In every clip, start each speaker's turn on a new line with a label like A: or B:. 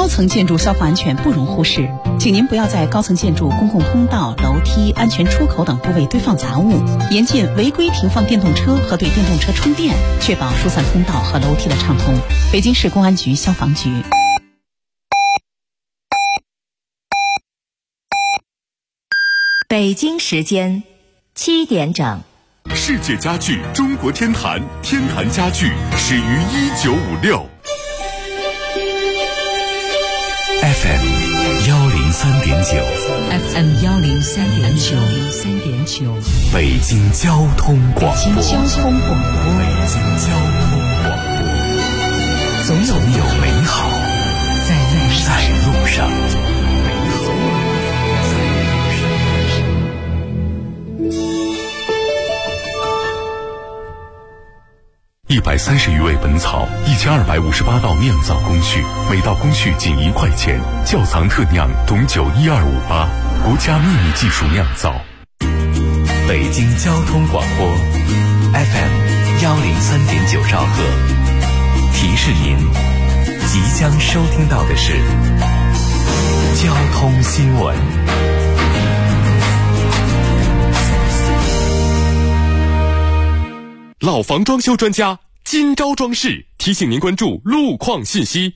A: 高层建筑消防安全不容忽视，请您不要在高层建筑、公共通道、楼梯、安全出口等部位堆放杂物，严禁违规停放电动车和对电动车充电，确保疏散通道和楼梯的畅通。北京市公安局消防局。
B: 北京时间7点整。
C: 世界家具中国天坛，天坛家具始于1956。FM
B: 103.9，FM 103.9，
C: 北京交通广播，
B: 北京交通广播，
C: 总有美好在路上。130余味本草，1258道酿造工序，每道工序仅1块钱。窖藏特酿董酒12588，国家秘密技术酿造。北京交通广播 FM 103.9兆赫，提示您即将收听到的是交通新闻。老房装修专家金招装饰提醒您关注路况信息。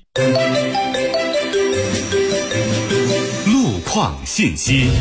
C: 路况信息。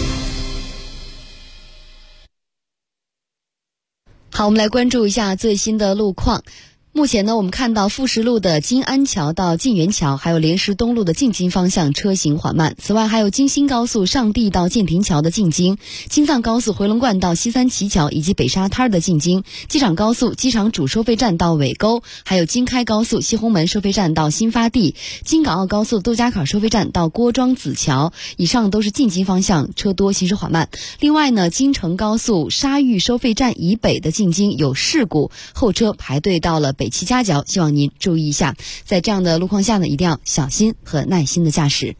D: 好，我们来关注一下最新的路况。目前呢，我们看到富石路的金安桥到晋源桥，还有莲石东路的进京方向车行缓慢。此外，还有京新高速上地到建亭桥的进京，京藏高速回龙观到西三旗桥以及北沙滩的进京，机场高速机场主收费站到尾沟，还有京开高速西红门收费站到新发地，京港澳高速杜家坎收费站到郭庄子桥，以上都是进京方向车多，行驶缓慢。另外呢，京承高速沙峪收费站以北的进京有事故，后车排队到了北齐夹角，希望您注意一下。在这样的路况下呢，一定要小心和耐心的驾驶。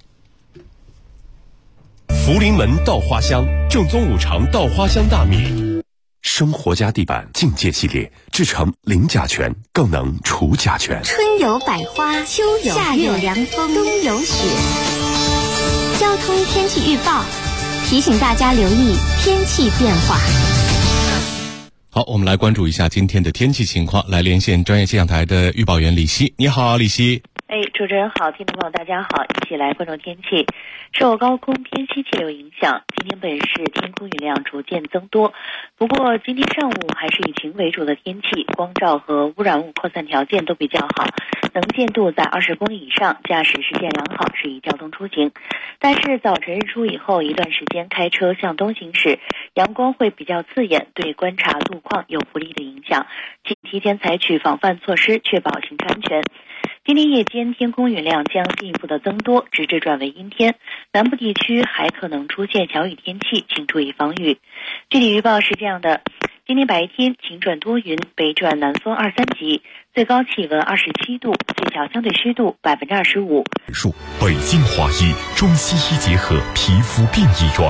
C: 福临门稻花香，正宗五常稻花香大米。生活家地板境界系列制成零甲醛，更能除甲醛。
E: 春有百花，秋有夏有凉风，冬有雪。交通天气预报提醒大家留意天气变化。
F: 好，我们来关注一下今天的天气情况，来连线专业气象台的预报员李希。你好，李希。
G: 主持人好，听众朋友大家好，一起来关注天气。受高空偏西气流影响，今天本市天空云量逐渐增多，不过今天上午还是以晴为主的天气，光照和污染物扩散条件都比较好，能见度在20公里以上，驾驶视线良好，适宜交通出行。但是早晨日出以后一段时间开车向东行驶，阳光会比较刺眼，对观察路况有不利的影响，请提前采取防范措施，确保行车安全。今天夜间天空云量将进一步的增多，直至转为阴天，南部地区还可能出现小雨天气，请注意防雨。具体预报是这样的：今天白天晴转多云，北转南风2-3级，最高气温27度，最小相对湿度25%。
C: 北京华医中西医结合皮肤病医院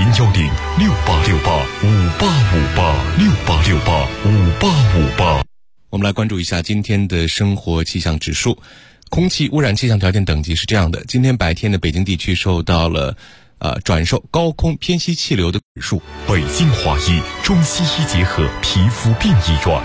C: ，0868585858，6868585858。
F: 我们来关注一下今天的生活气象指数。空气污染气象条件等级是这样的：今天白天的北京地区受到了转受高空偏西气流的指数。
C: 北京华医中西医结合皮肤病医院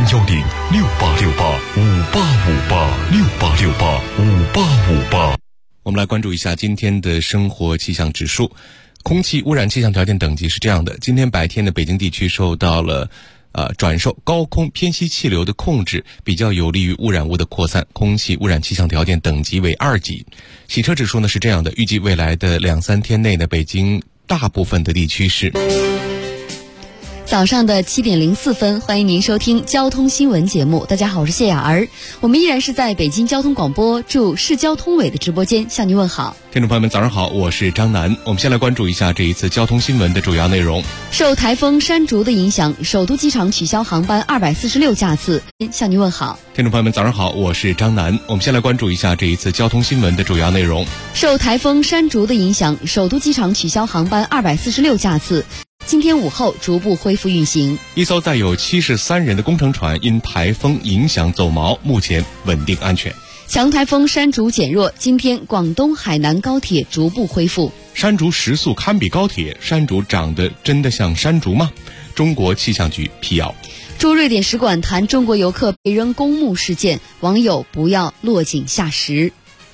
C: ，0106868585858，68685858。
F: 我们来关注一下今天的生活气象指数。空气污染气象条件等级是这样的：今天白天的北京地区受到了转受高空偏西气流的控制，比较有利于污染物的扩散，空气污染气象条件等级为2级。洗车指数呢是这样的：预计未来的2-3天内呢，北京大部分的地区是。
D: 早上的7点04分，欢迎您收听交通新闻节目。大家好，我是谢雅儿，我们依然是在北京交通广播驻市交通委的直播间向您问好。
F: 听众朋友们早上好，我是张楠。我们先来关注一下这一次交通新闻的主要内容。
D: 受台风山竹的影响，首都机场取消航班246架次，向您问好。
F: 听众朋友们早上好，我是张楠。我们先来关注一下这一次交通新闻的主要内容。
D: 受台风山竹的影响，首都机场取消航班246架次，今天午后逐步恢复运行。
F: 一艘载有73人的工程船因台风影响走锚，目前稳定安全。
D: 强台风山竹减弱，今天广东海南高铁逐步恢复。
F: 山竹时速堪比高铁，山竹长得真的像山竹吗？中国气象局辟谣。
D: 驻瑞典使馆谈中国游客被扔公墓事件，网友不要落井下石。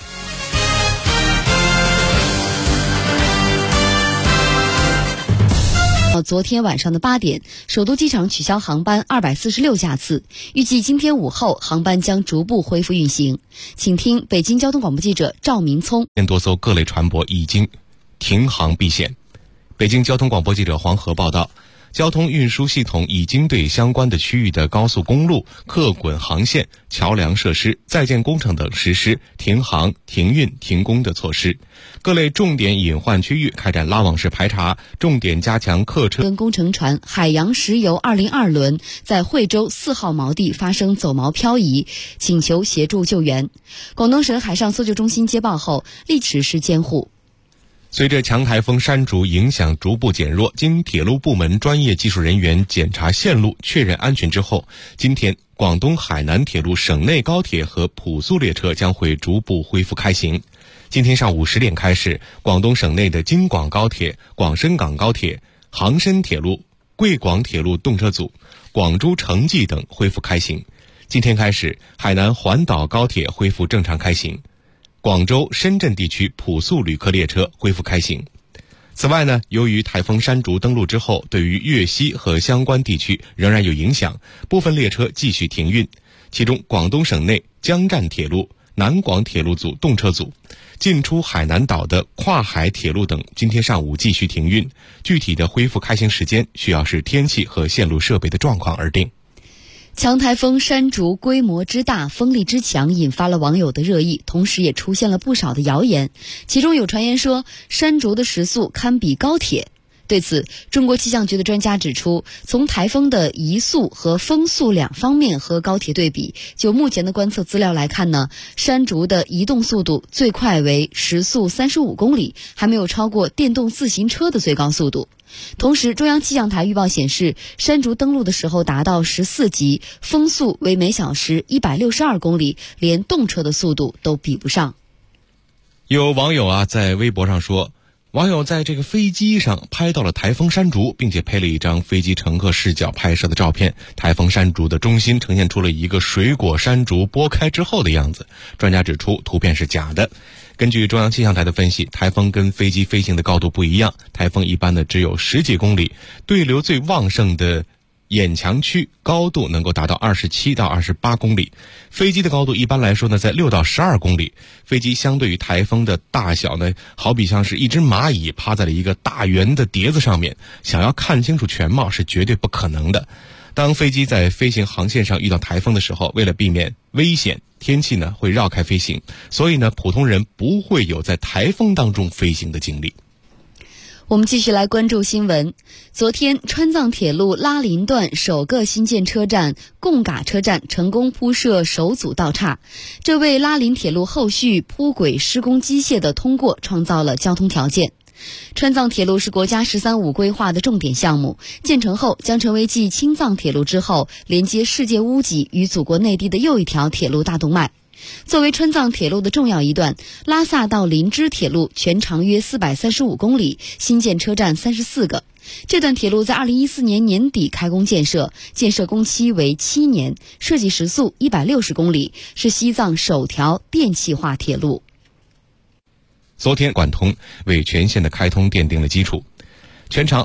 D: 昨天晚上的8点，首都机场取消航班246架次，预计今天午后航班将逐步恢复运行。请听北京交通广播记者赵明聪。
F: 多艘各类船舶已经停航避险。北京交通广播记者黄河报道，交通运输系统已经对相关的区域的高速公路、客滚航线、桥梁设施、在建工程等实施停航、停运、停工的措施。各类重点隐患区域开展拉网式排查，重点加强客车
D: 跟工程船海洋石油202轮在惠州4号锚地发生走锚漂移，请求协助救援。广东省海上搜救中心接报后立实施监护。
F: 随着强台风山竹影响逐步减弱，经铁路部门专业技术人员检查线路确认安全之后，今天广东海南铁路省内高铁和普速列车将会逐步恢复开行。今天上午10点开始，广东省内的京广高铁、广深港高铁、杭深铁路、贵广铁路动车组、广珠城际等恢复开行。今天开始，海南环岛高铁恢复正常开行，广州、深圳地区普速旅客列车恢复开行。此外呢，由于台风山竹登陆之后，对于粤西和相关地区仍然有影响，部分列车继续停运。其中，广东省内江湛铁路、南广铁路组动车组、进出海南岛的跨海铁路等，今天上午继续停运。具体的恢复开行时间需要视天气和线路设备的状况而定。
D: 强台风山竹规模之大，风力之强，引发了网友的热议，同时也出现了不少的谣言。其中有传言说山竹的时速堪比高铁。对此，中国气象局的专家指出，从台风的移速和风速两方面和高铁对比，就目前的观测资料来看呢，山竹的移动速度最快为时速35公里，还没有超过电动自行车的最高速度。同时，中央气象台预报显示，山竹登陆的时候达到14级，风速为每小时162公里，连动车的速度都比不上。
F: 有网友在微博上说，网友在这个飞机上拍到了台风山竹，并且配了一张飞机乘客视角拍摄的照片。台风山竹的中心呈现出了一个水果山竹剥开之后的样子。专家指出，图片是假的。根据中央气象台的分析，台风跟飞机飞行的高度不一样，台风一般呢只有10几公里，对流最旺盛的眼墙区高度能够达到27到28公里，飞机的高度一般来说呢在6到12公里。飞机相对于台风的大小呢，好比像是一只蚂蚁趴在了一个大圆的碟子上面，想要看清楚全貌是绝对不可能的。当飞机在飞行航线上遇到台风的时候，为了避免危险，天气呢会绕开飞行，所以呢普通人不会有在台风当中飞行的经历。
D: 我们继续来关注新闻。昨天，川藏铁路拉林段首个新建车站贡嘎车站成功铺设首组道岔，这为拉林铁路后续铺轨施工机械的通过创造了交通条件。川藏铁路是国家“13五”规划的重点项目，建成后将成为继青藏铁路之后连接世界屋脊与祖国内地的又一条铁路大动脉。作为川藏铁路的重要一段，拉萨到林芝铁路全长约435公里，新建车站34个。这段铁路在2014年年底开工建设，建设工期为7年，设计时速160公里，是西藏首条电气化铁路。
F: 昨天贯通为全线的开通奠定了基础。全长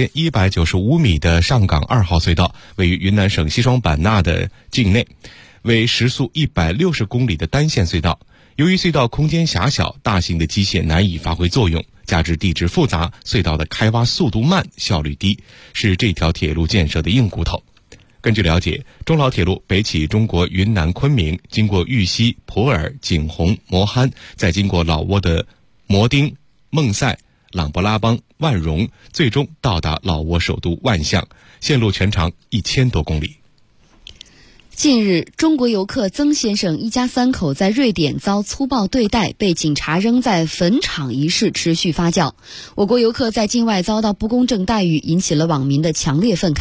F: 2195米的上港2号隧道位于云南省西双版纳的境内，为时速160公里的单线隧道。由于隧道空间狭小，大型的机械难以发挥作用，加之地质复杂，隧道的开挖速度慢，效率低，是这条铁路建设的硬骨头。根据了解，中老铁路北起中国云南昆明，经过玉溪、普洱、景洪、磨憨，再经过老挝的摩丁、孟赛、琅勃拉邦、万荣，最终到达老挝首都万象，线路全长1000多公里。
D: 近日，中国游客曾先生一家3口在瑞典遭粗暴对待，被警察扔在坟场一事持续发酵。我国游客在境外遭到不公正待遇，引起了网民的强烈愤慨。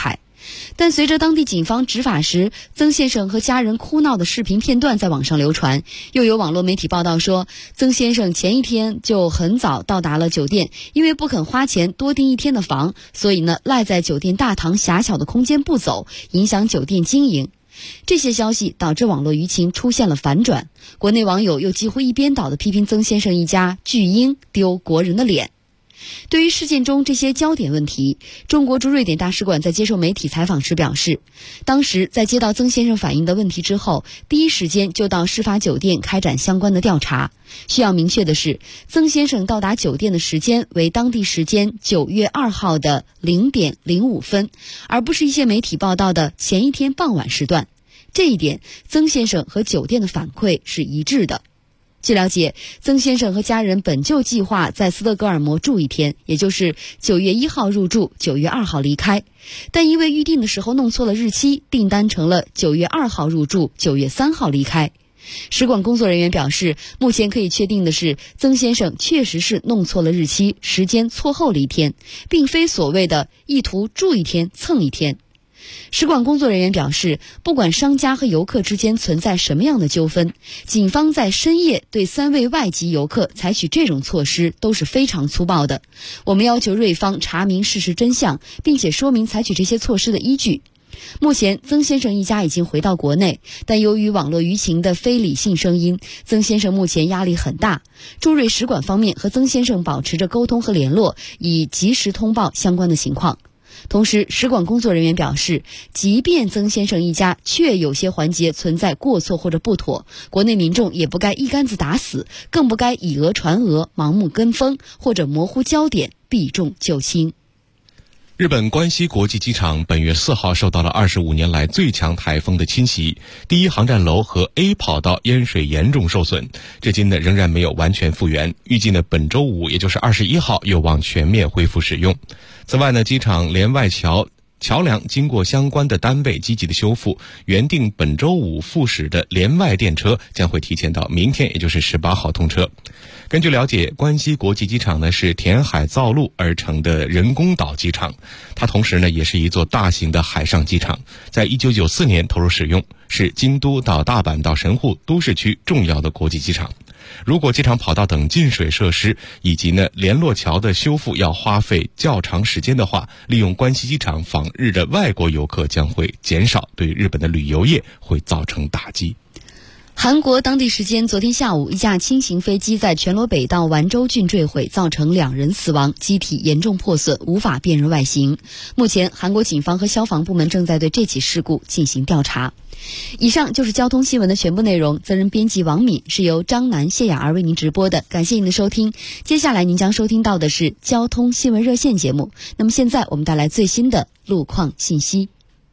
D: 但随着当地警方执法时，曾先生和家人哭闹的视频片段在网上流传，又有网络媒体报道说，曾先生前一天就很早到达了酒店，因为不肯花钱多订一天的房，所以呢赖在酒店大堂狭小的空间不走，影响酒店经营。这些消息导致网络舆情出现了反转，国内网友又几乎一边倒地批评曾先生一家巨婴丢国人的脸。对于事件中这些焦点问题，中国驻瑞典大使馆在接受媒体采访时表示，当时在接到曾先生反映的问题之后，第一时间就到事发酒店开展相关的调查。需要明确的是，曾先生到达酒店的时间为当地时间9月2号的0点05分，而不是一些媒体报道的前一天傍晚时段。这一点，曾先生和酒店的反馈是一致的。据了解，曾先生和家人本就计划在斯德哥尔摩住一天，也就是9月1号入住，9月2号离开。但因为预定的时候弄错了日期，订单成了9月2号入住，9月3号离开。使馆工作人员表示，目前可以确定的是，曾先生确实是弄错了日期，时间错后了一天，并非所谓的意图住一天蹭一天。使馆工作人员表示，不管商家和游客之间存在什么样的纠纷，警方在深夜对3位外籍游客采取这种措施都是非常粗暴的。我们要求瑞方查明事实真相，并且说明采取这些措施的依据。目前曾先生一家已经回到国内，但由于网络舆情的非理性声音，曾先生目前压力很大。驻瑞使馆方面和曾先生保持着沟通和联络，以及时通报相关的情况。同时，使馆工作人员表示，即便曾先生一家确有些环节存在过错或者不妥，国内民众也不该一竿子打死，更不该以讹传讹、盲目跟风或者模糊焦点、避重就轻。
F: 日本关西国际机场本月4号受到了25年来最强台风的侵袭，第一航站楼和 A 跑道淹水严重受损，至今呢仍然没有完全复原，预计呢本周五也就是21号有望全面恢复使用。此外呢，机场连外桥梁经过相关的单位积极的修复，原定本周五复驶的连外电车将会提前到明天，也就是18号通车。根据了解，关西国际机场呢是填海造陆而成的人工岛机场，它同时呢也是一座大型的海上机场，在1994年投入使用，是京都到大阪到神户都市区重要的国际机场。如果机场跑道等进水设施以及呢联络桥的修复要花费较长时间的话，利用关西机场访日的外国游客将会减少，对日本的旅游业会造成打击。
D: 韩国当地时间昨天下午，一架轻型飞机在全罗北道丸州郡坠毁，造成2人死亡，机体严重破损，无法辨认外形。目前，韩国警方和消防部门正在对这起事故进行调查。以上就是交通新闻的全部内容，责任编辑王敏，是由张楠、谢雅儿为您直播的。感谢您的收听，接下来您将收听到的是交通新闻热线节目。那么现在我们带来最新的路况信息。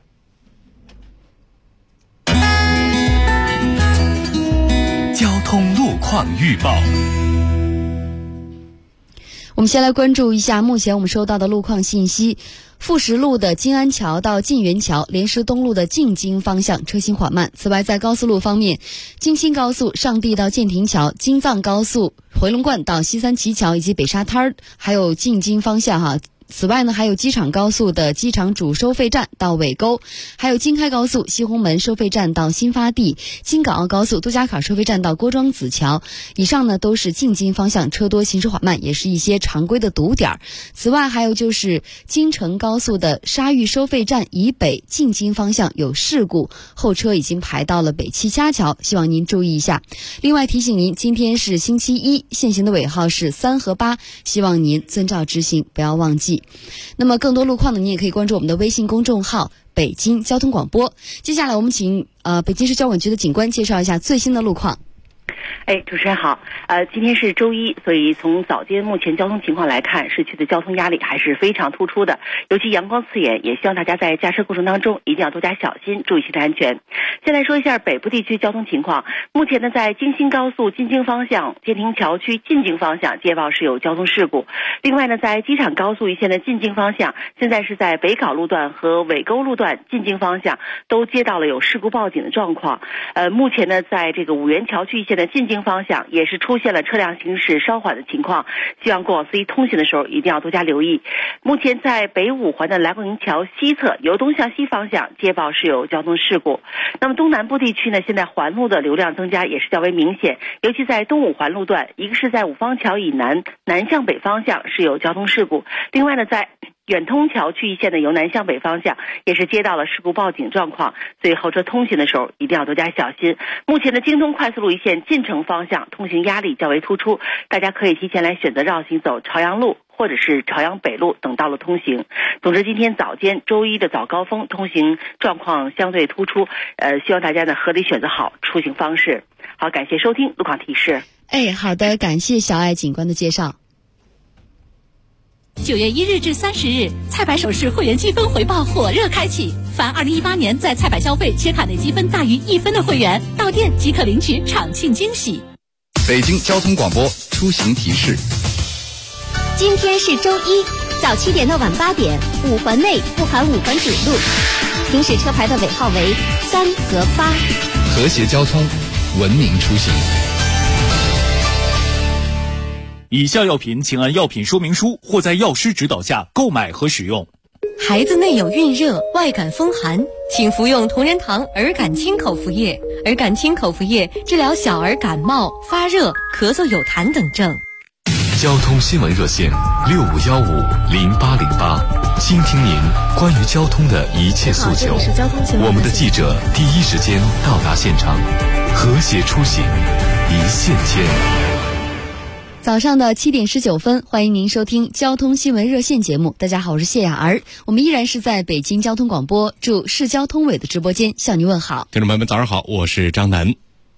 C: 交通路况预报。
D: 我们先来关注一下目前我们收到的路况信息。富石路的金安桥到晋源桥，莲石东路的进京方向车行缓慢。此外，在高速路方面，京新高速上地到建亭桥，京藏高速回龙观到西三旗桥以及北沙滩，还有进京方向此外呢，还有机场高速的机场主收费站到尾沟，还有京开高速西红门收费站到新发地，京港澳高速杜家坎收费站到郭庄子桥。以上呢都是进京方向车多行驶缓慢，也是一些常规的堵点。此外还有就是京承高速的沙峪收费站以北进京方向有事故，后车已经排到了北七家桥，希望您注意一下。另外提醒您，今天是星期一，限行的尾号是3和8，希望您遵照执行，不要忘记。那么更多路况呢，你也可以关注我们的微信公众号北京交通广播。接下来我们请北京市交管局的警官介绍一下最新的路况。
G: 主持人好，今天是周一，所以从早间目前交通情况来看，市区的交通压力还是非常突出的，尤其阳光刺眼，也希望大家在驾车过程当中一定要多加小心，注意行车安全。先来说一下北部地区交通情况，目前呢，在京新高速进京方向建亭桥区进京方向接报是有交通事故。另外呢，在机场高速一线的进京方向，现在是在北碏路段和尾沟路段进京方向都接到了有事故报警的状况。目前呢，在这个五元桥区一线的进京
H: 京方向也是出现了车辆行驶稍缓的情况，希望过往司机通行的时候一定要多加留意。目前在北五环的来广营桥西侧由东向西方向接报是有交通事故。那么东南部地区呢，现在环路的流量增加也是较为明显，尤其在东五环路段，一个是在五方桥以南向北方向是有交通事故，另外呢在远通桥区域线的由南向北方向也是接到了事故报警状况，所以后车通行的时候一定要多加小心。目前的京通快速路一线进城方向通行压力较为突出，大家可以提前来选择绕行走朝阳路或者是朝阳北路等道路通行。总之今天早间周一的早高峰通行状况相对突出，希望大家呢合理选择好出行方式。好，感谢收听路况提示。
D: 好的，感谢小爱警官的介绍。
A: 9月1日至30日，菜百首饰会员积分回报火热开启，凡2018年在菜百消费且卡内积分大于1分的会员，到店即可领取场庆惊喜。
I: 北京交通广播出行提示：
E: 今天是周一，早7点到晚8点，5环内不含5环主路，行驶车牌的尾号为3和8。
I: 和谐交通，文明出行。
J: 以下药品请按药品说明书或在药师指导下购买和使用。
B: 孩子内有孕热、外感风寒，请服用同仁堂儿感清口服液。儿感清口服液治疗小儿感冒、发热、咳嗽有痰等症。
C: 交通新闻热线65150808，倾听您关于交通的一切诉求。我们的记者第一时间到达现场，和谐出行，一线牵。
D: 早上的7点19分，欢迎您收听交通新闻热线节目。大家好，我是谢雅儿，我们依然是在北京交通广播驻市交通委的直播间向您问好。
F: 听众朋友们早上好，我是张楠。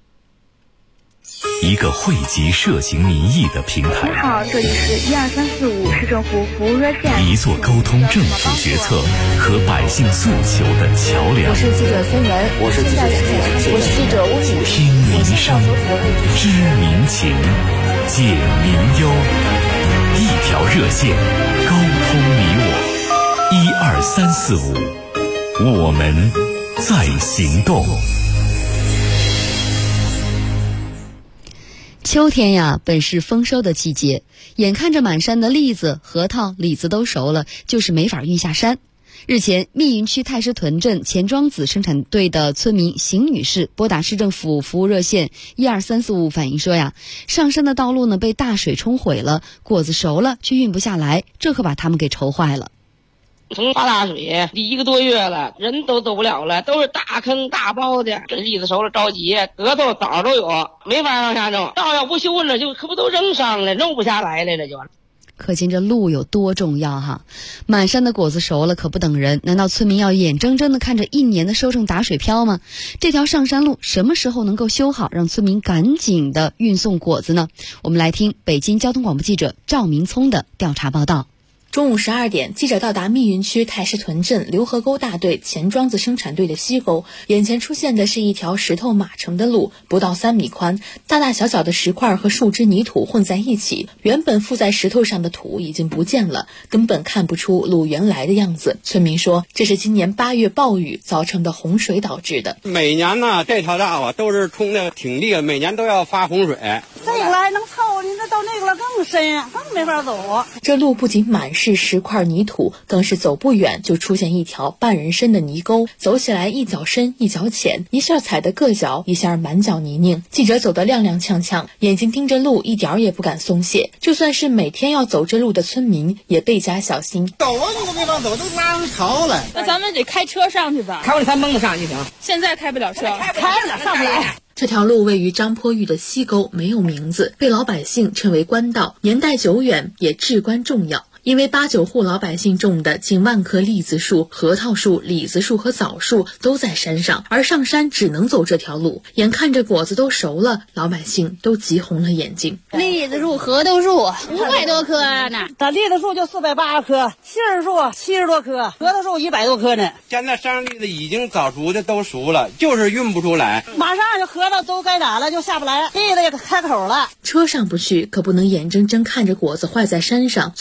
C: 一个汇集涉行民意的平台。
K: 你好，这里是12345市政府服务热线。
C: 一座沟通政府决策和百姓诉求的桥梁。
B: 我是记者孙文，
L: 我是记者吴景。
C: 听民声，知民情，解民忧，一条热线，沟通你我。12345，我们在行动。
D: 秋天呀，本是丰收的季节，眼看着满山的栗子、核桃、李子都熟了，就是没法运下山。日前，密云区太师屯镇钱庄子生产队的村民邢女士拨打市政府服务热线12345反映说呀，上山的道路呢被大水冲毁了，果子熟了却运不下来，这可把他们给愁坏了。
M: 从发大水1个多月了，人都走不了了，都是大坑大包的。这栗子熟了着急，核桃枣都有，没法往下弄。道要不修了，就可不都扔上了，弄不下来了，这就。
D: 可见这路有多重要哈！满山的果子熟了可不等人，难道村民要眼睁睁地看着1年的收成打水漂吗？这条上山路什么时候能够修好，让村民赶紧的运送果子呢？我们来听北京交通广播记者赵明聪的调查报道。
N: 中午12点，记者到达密云区太师屯镇刘河沟大队钱庄子生产队的西沟，眼前出现的是一条石头码成的路，不到3米宽，大大小小的石块和树枝泥土混在一起，原本附在石头上的土已经不见了，根本看不出路原来的样子。村民说，这是今年8月暴雨造成的洪水导致的。
O: 每年呢，这条道啊都是冲的挺厉害，每年都要发洪水。
P: 这个来能凑，你这到那个了更深，更没法走。
N: 这路不仅满是石块泥土，更是走不远就出现一条半人深的泥沟，走起来一脚深一脚浅，一下踩得硌脚，一下满脚泥泞。记者走得踉踉跄跄，眼睛盯着路，一点也不敢松懈。就算是每天要走这路的村民，也倍加小心。
P: 走啊，你都没法走，都拉上槽了。
M: 那咱们得开车上去吧？
O: 开往山崩子上去行。
M: 现在开不了车，
P: 开不了，上不来。
N: 这条路位于张坡峪的西沟，没有名字，被老百姓称为官道，年代久远，也至关重要。因为8、9户老百姓种的近万棵栗子树、核桃树、李子树和枣树都在山上，而上山只能走这条路。眼看着果子都熟了，老百姓都急红了眼睛。
Q: 栗子树、核桃树500多棵呢，
P: 咱栗子树就480棵，杏树70多棵，核桃树100多棵呢。
O: 现在山上栗子已经早熟的都熟了，就是运不出来。
P: 马上就核桃都该打了，就下不来，栗子也开口了。
N: 车上不去，可不能眼睁睁看着果子坏在山上。村民索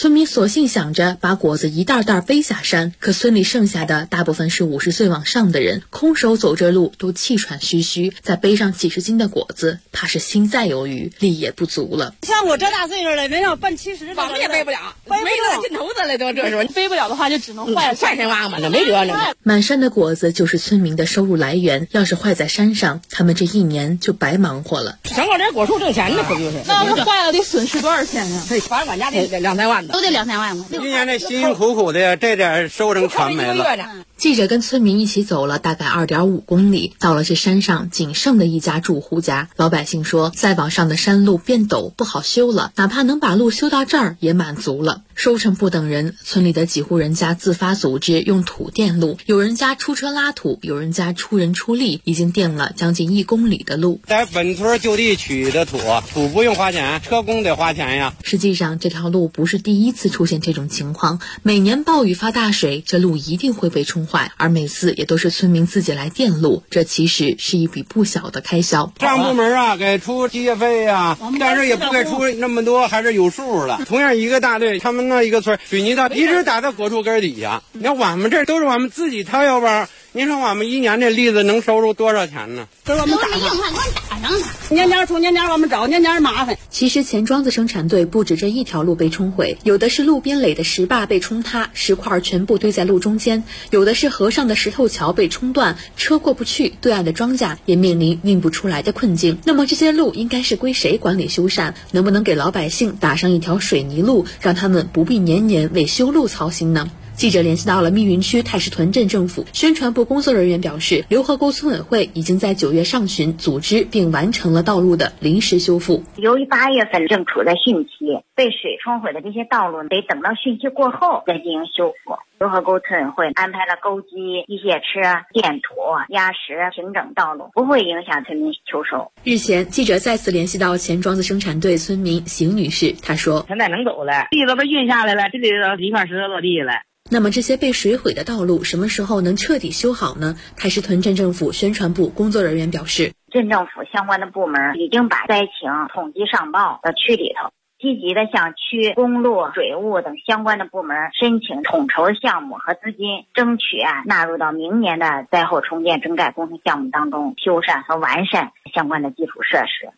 N: 兴想着把果子一袋袋背下山，可村里剩下的大部分是50岁往上的人，空手走这路都气喘吁吁，再背上几十斤的果子，怕是心再有余，力也不足了。
P: 像我这大岁数了，人要奔70，
M: 我们也背不了，没有劲头子了都。这时候
Q: 背不了的话，就只能坏
M: 山挖嘛，那没辙了。
N: 满山的果子就是村民的收入来源，要是坏在山上，他们这一年就白忙活了。
M: 整个这果树挣钱呢，可就是。
Q: 那要是坏了得损失多少钱呢？
M: 反正俺家得2、3万的，
Q: 都得2、3万嘛。
O: 一年这辛辛苦苦的这点收成全没了。
N: 记者跟村民一起走了大概2.5公里，到了这山上仅剩的一家住户家。老百姓说，再往上的山路变陡，不好修了，哪怕能把路修到这儿也满足了。收成不等人，村里的几户人家自发组织用土垫路，有人家出车拉土，有人家出人出力，已经垫了将近1公里的路。
O: 在本村就地取的土不用花钱，车工得花钱呀。
N: 实际上这条路不是第一次出现这种情况，每年暴雨发大水，这路一定会被冲坏，而每次也都是村民自己来垫路，这其实是一笔不小的开销。
O: 上部门给出机械费呀，但是也不给出那么多，还是有数了。同样一个大队，他们那一个村水泥道一直打到果树根底下，你看我们这都是我们自己掏腰包，您说我们一年这栗子能收入多少钱呢？
P: 都是我们打上，年年出年年我们找，年年麻烦。
N: 其实钱庄子生产队不止这一条路被冲毁，有的是路边垒的石坝被冲塌，石块全部堆在路中间，有的是河上的石头桥被冲断，车过不去，对岸的庄稼也面临运不出来的困境。那么这些路应该是归谁管理修缮？能不能给老百姓打上一条水泥路，让他们不必年年为修路操心呢？记者联系到了密云区太师屯镇政府宣传部工作人员表示，刘河沟村委会已经在9月上旬组织并完成了道路的临时修复。
R: 由于8月份正处在汛期，被水冲毁的这些道路得等到汛期过后再进行修复。刘河沟村委会安排了钩机、机械车、垫土、压实、平整道路，不会影响村民秋收。
N: 日前，记者再次联系到钱庄子生产队村民邢女士，她说：“
M: 现在能走了，地都被运下来了，这里头一块石头落地了。”
N: 那么这些被水毁的道路什么时候能彻底修好呢？太师屯镇政府宣传部工作人员表示，
R: 镇政府相关的部门已经把灾情统计上报到区里头，积极的向区公路、水务等相关的部门申请统筹项目和资金，争取纳入到明年的灾后重建整改工程项目当中，修缮和完善相关的基础设施。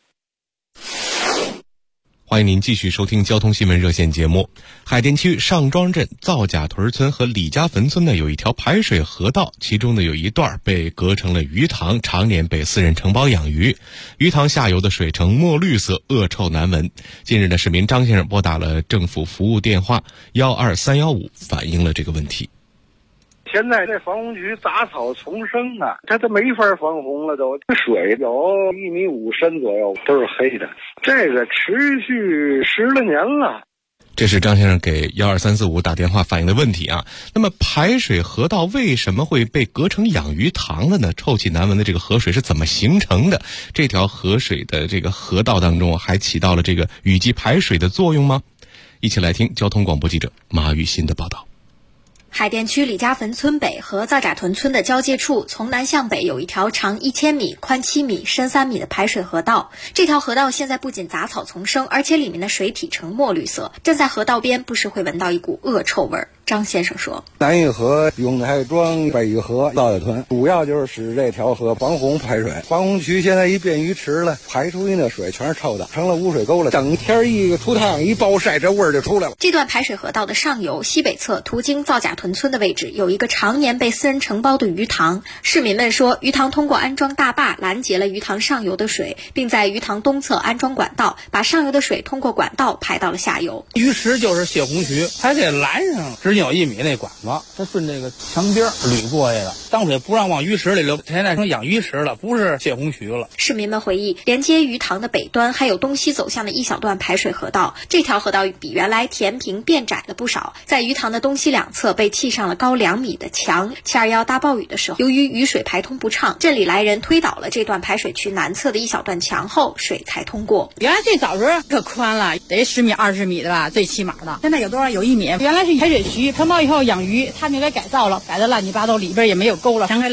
F: 欢迎您继续收听交通新闻热线节目。海淀区上庄镇皂甲屯村和李家坟村呢有一条排水河道，其中呢有一段被隔成了鱼塘，常年被私人承包养鱼，鱼塘下游的水呈墨绿色，恶臭难闻。近日呢，市民张先生拨打了政府服务电话12315，反映了这个问题。
S: 现在这防洪局杂草丛生啊，它都没法防洪了都。水有1.5米深左右，都是黑的。这个持续10来年了。
F: 这是张先生给12345打电话反映的问题啊。那么排水河道为什么会被隔成养鱼塘了呢？臭气难闻的这个河水是怎么形成的？这条河水的这个河道当中还起到了这个雨季排水的作用吗？一起来听交通广播记者马雨欣的报道。
T: 海淀区李家坟村北和皂甲屯村的交界处，从南向北有一条长1000米、宽7米、深3米的排水河道。这条河道现在不仅杂草丛生，而且里面的水体呈墨绿色。站在河道边，不时会闻到一股恶臭味。张先生说，
U: 南峪河、永泰庄、北峪河、皂甲屯主要就是使这条河防洪排水。防洪区现在一变鱼池了，排出去的水全是臭的，成了污水沟了。等天一出太阳一暴晒，这味儿就出来了。
T: 这段排水河道的上游西北侧途经皂甲屯村的位置，有一个常年被私人承包的鱼塘。市民们说，鱼塘通过安装大坝拦截了鱼塘上游的水，并在鱼塘东侧安装管道，把上游的水通过管道排到了下游。
V: 鱼池就是泄洪渠，还得拦上直径有1米那管子，它顺这个墙边捋过去的，当水不让往鱼池里流，现在成养鱼池了，不是泄洪渠了。
T: 市民们回忆，连接鱼塘的北端还有东西走向的一小段排水河道，这条河道比原来填平变窄了不少，在鱼塘的东西两侧被砌上了高2米的墙。721大暴雨的时候，由于雨水排通不畅，镇里来人推倒了这段排水渠南侧的一小段墙后，水才通过。
P: 原来最早时候可宽了，得10米、20米的吧，最起码的。现在有多少？有1米。原来是排水渠，承包以后养鱼，他们给改造了，改得乱七八糟，里边也没有沟了，全给垒上了。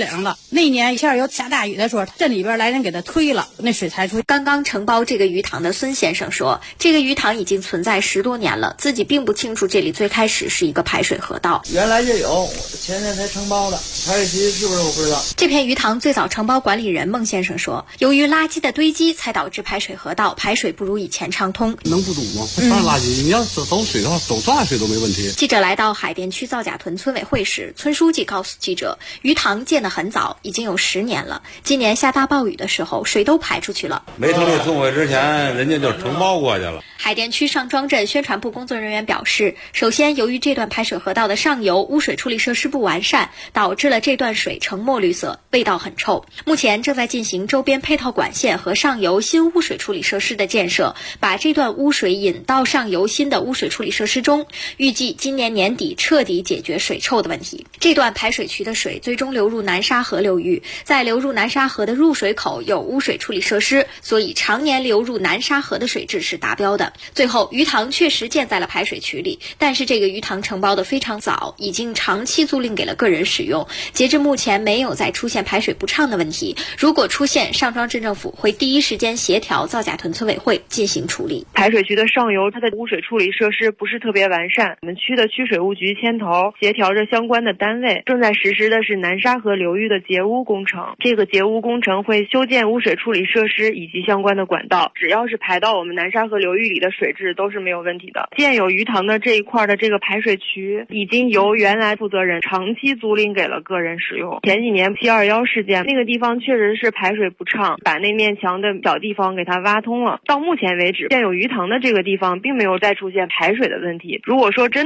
P: 那年下游下大雨的时候，镇里边来人给它推了，那水才出。
T: 刚刚承包这个鱼塘的孙先生说，这个鱼塘已经存在10多年了，自己并不清楚这里最开始是一个排水河道。
G: 原来就有，前年才承包的，排水渠是不是我不知道。
T: 这片鱼塘最早承包管理人孟先生说，由于垃圾的堆积，才导致排水河道排水不如以前畅通。
H: 能不堵吗？全是垃圾，你要走水的话，走多大水都没问题。
T: 记者来到海淀区皂荚屯村委会时，村书记告诉记者，鱼塘建得很早，已经有10年了。今年下大暴雨的时候，水都排出去了。
H: 没成立村委之前，人家就承包过去了。
T: 海淀区上庄镇宣传部工作人员表示，首先由于这段排水河道的上游污水处理设施不完善，导致了这段水呈墨绿色，味道很臭。目前正在进行周边配套管线和上游新污水处理设施的建设，把这段污水引到上游新的污水处理设施中，预计今年年底彻底解决水臭的问题。这段排水渠的水最终流入南沙河流域，在流入南沙河的入水口有污水处理设施，所以常年流入南沙河的水质是达标的。最后，鱼塘确实建在了排水渠里，但是这个鱼塘承包的非常早，已经长期租赁给了个人使用。截至目前，没有再出现排水不畅的问题。如果出现，上庄镇政府会第一时间协调皂荚屯村委会进行处理。
W: 排水渠的上游，它的污水处理设施不是特别完善，我们区的区水务局牵头协调着相关的单位，正在实施的是南沙河流域的截污工程。这个截污工程会修建污水处理设施以及相关的管道，只要是排到我们南沙河流域里的水质都是没有问题的。建有鱼塘的这一块的这个排水渠，已经由原来负责人长期租赁给了个人使用。前几年721事件，那个地方确实是排水不畅，把那面墙的小地方给它挖通了。到目前为止，建有鱼塘的这个地方并没有再出现排水的问题。如果说真